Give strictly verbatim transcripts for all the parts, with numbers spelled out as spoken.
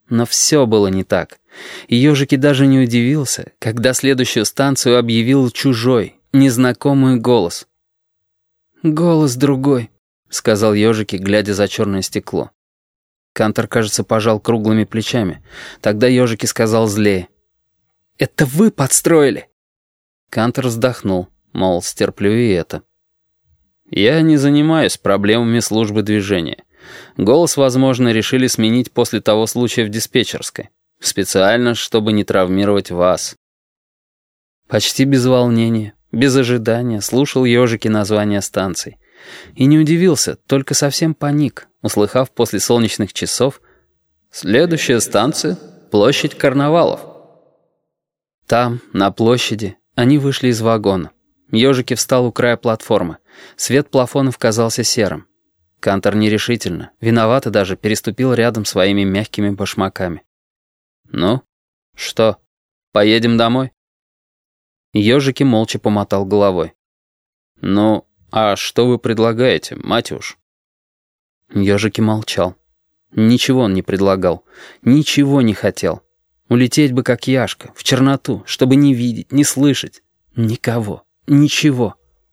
Но все было не так. И ежики даже не удивился, когда следующую станцию объявил чужой, незнакомый голос. «Голос другой», — сказал ежики, глядя за черное стекло. Кантор, кажется, пожал круглыми плечами. Тогда ежики сказал злее: «Это вы подстроили!» Кантор вздохнул, мол, стерплю и это. «Я не занимаюсь проблемами службы движения. Голос, возможно, решили сменить после того случая в диспетчерской. Специально, чтобы не травмировать вас». Почти без волнения, без ожидания слушал ежики названия станций. И не удивился, только совсем паник, услыхав после солнечных часов: «Следующая станция — площадь Карнавалов». Там, на площади, они вышли из вагона. Ежики встал у края платформы. Свет плафонов казался серым. Кантор нерешительно, виновато даже, переступил рядом своими мягкими башмаками. «Ну, что, поедем домой?» Ежики молча помотал головой. «Ну, а что вы предлагаете, Матюш?» Ежики молчал. Ничего он не предлагал, ничего не хотел. Улететь бы, как Яшка, в черноту, чтобы не видеть, не слышать. Никого, ничего.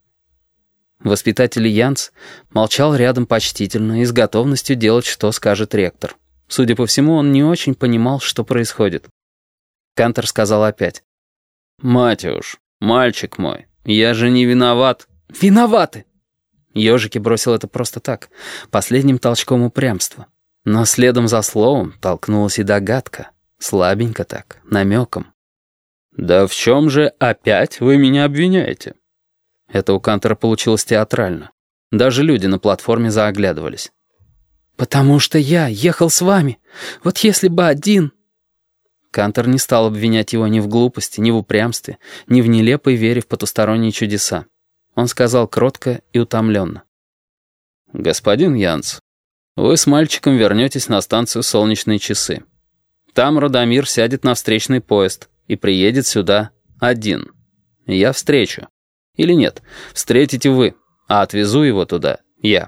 Воспитатель Янц молчал рядом почтительно и с готовностью делать, что скажет ректор. Судя по всему, он не очень понимал, что происходит. Кантор сказал опять: «Матюш, мальчик мой, я же не виноват». «Виноваты!» Ежики бросил это просто так, последним толчком упрямства. Но следом за словом толкнулась и догадка. Слабенько так, намеком. «Да в чем же опять вы меня обвиняете?» Это у Кантора получилось театрально. Даже люди на платформе заоглядывались. «Потому что я ехал с вами. Вот если бы один...» Кантор не стал обвинять его ни в глупости, ни в упрямстве, ни в нелепой вере в потусторонние чудеса. Он сказал кротко и утомленно: «Господин Янц, вы с мальчиком вернетесь на станцию «Солнечные часы». Там Радомир сядет на встречный поезд и приедет сюда один. Я встречу. Или нет, встретите вы, а отвезу его туда я».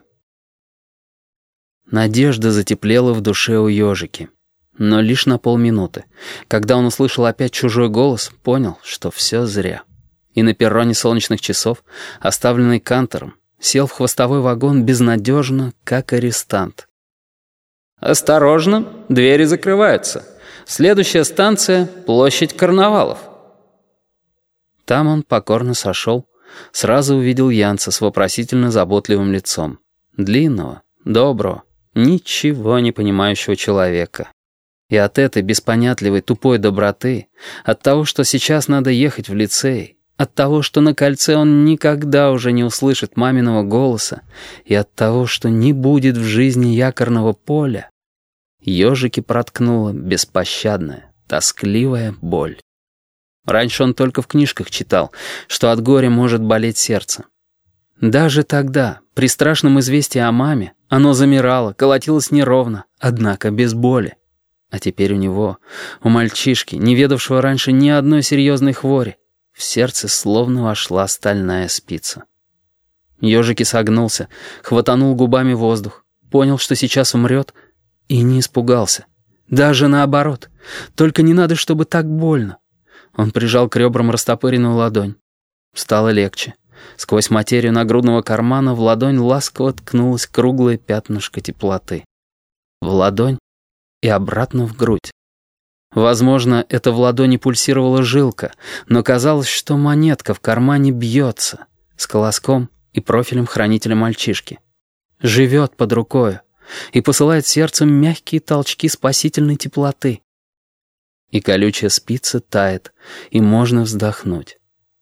Надежда затеплела в душе у ежики. Но лишь на полминуты. Когда он услышал опять чужой голос, понял, что все зря. И на перроне «Солнечных часов», оставленный Кантором, сел в хвостовой вагон безнадежно, как арестант. «Осторожно, двери закрываются. Следующая станция — площадь Карнавалов». Там он покорно сошел, сразу увидел Янца с вопросительно заботливым лицом. Длинного, доброго, ничего не понимающего человека. И от этой беспонятливой тупой доброты, от того, что сейчас надо ехать в лицей, от того, что на кольце он никогда уже не услышит маминого голоса, и от того, что не будет в жизни якорного поля, ежики проткнула беспощадная, тоскливая боль. Раньше он только в книжках читал, что от горя может болеть сердце. Даже тогда, при страшном известии о маме, оно замирало, колотилось неровно, однако без боли. А теперь у него, у мальчишки, не ведавшего раньше ни одной серьезной хвори, в сердце словно вошла стальная спица. Ежики согнулся, хватанул губами воздух, понял, что сейчас умрет, и не испугался. Даже наоборот, только не надо, чтобы так больно. Он прижал к ребрам растопыренную ладонь. Стало легче. Сквозь материю нагрудного кармана в ладонь ласково ткнулось круглое пятнышко теплоты. В ладонь и обратно в грудь. Возможно, это в ладони пульсировала жилка, но казалось, что монетка в кармане бьется с колоском и профилем хранителя мальчишки. Живет под рукою и посылает сердцу мягкие толчки спасительной теплоты. И колючая спица тает, и можно вздохнуть.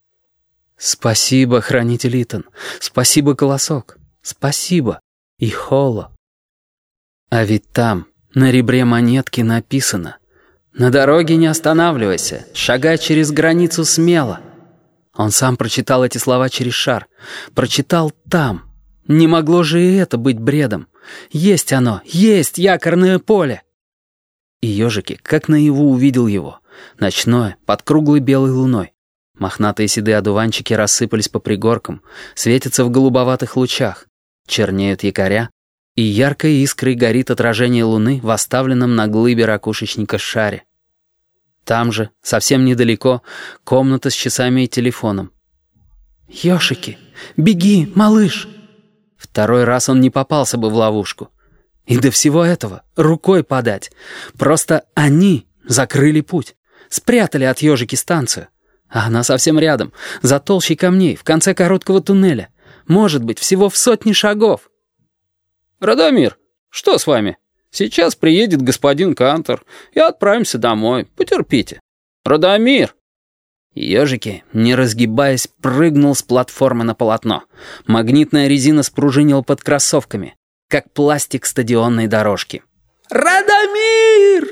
Спасибо, хранитель Итан, спасибо, колосок, спасибо, и холо. А ведь там, на ребре монетки написано: «На дороге не останавливайся, шагай через границу смело». Он сам прочитал эти слова через шар. Прочитал там. Не могло же и это быть бредом. Есть оно, есть якорное поле. И ежики, как наяву, увидел его. Ночное, под круглой белой луной. Мохнатые седые одуванчики рассыпались по пригоркам, светятся в голубоватых лучах. Чернеют якоря, и яркой искрой горит отражение луны в оставленном на глыбе ракушечника шаре. Там же, совсем недалеко, комната с часами и телефоном. «Ёшики, беги, малыш!» Второй раз он не попался бы в ловушку. И до всего этого рукой подать. Просто они закрыли путь, спрятали от ёжики станцию. А она совсем рядом, за толщей камней, в конце короткого туннеля. Может быть, всего в сотни шагов. «Радомир, что с вами? Сейчас приедет господин Кантор, и отправимся домой. Потерпите». «Радомир!» Ёжики, не разгибаясь, прыгнул с платформы на полотно. Магнитная резина спружинила под кроссовками, как пластик стадионной дорожки. «Радомир!»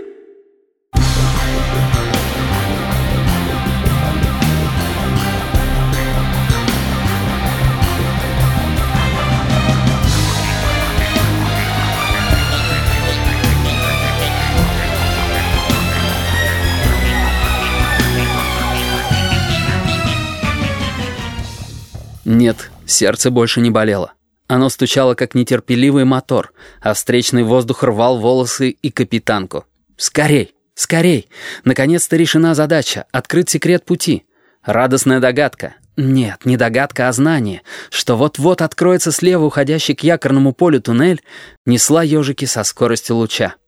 Нет, сердце больше не болело. Оно стучало, как нетерпеливый мотор, а встречный воздух рвал волосы и капитанку. «Скорей! Скорей! Наконец-то решена задача — открыть секрет пути». Радостная догадка. Нет, не догадка, а знание, что вот-вот откроется слева уходящий к якорному полю туннель, несла ёжики со скоростью луча.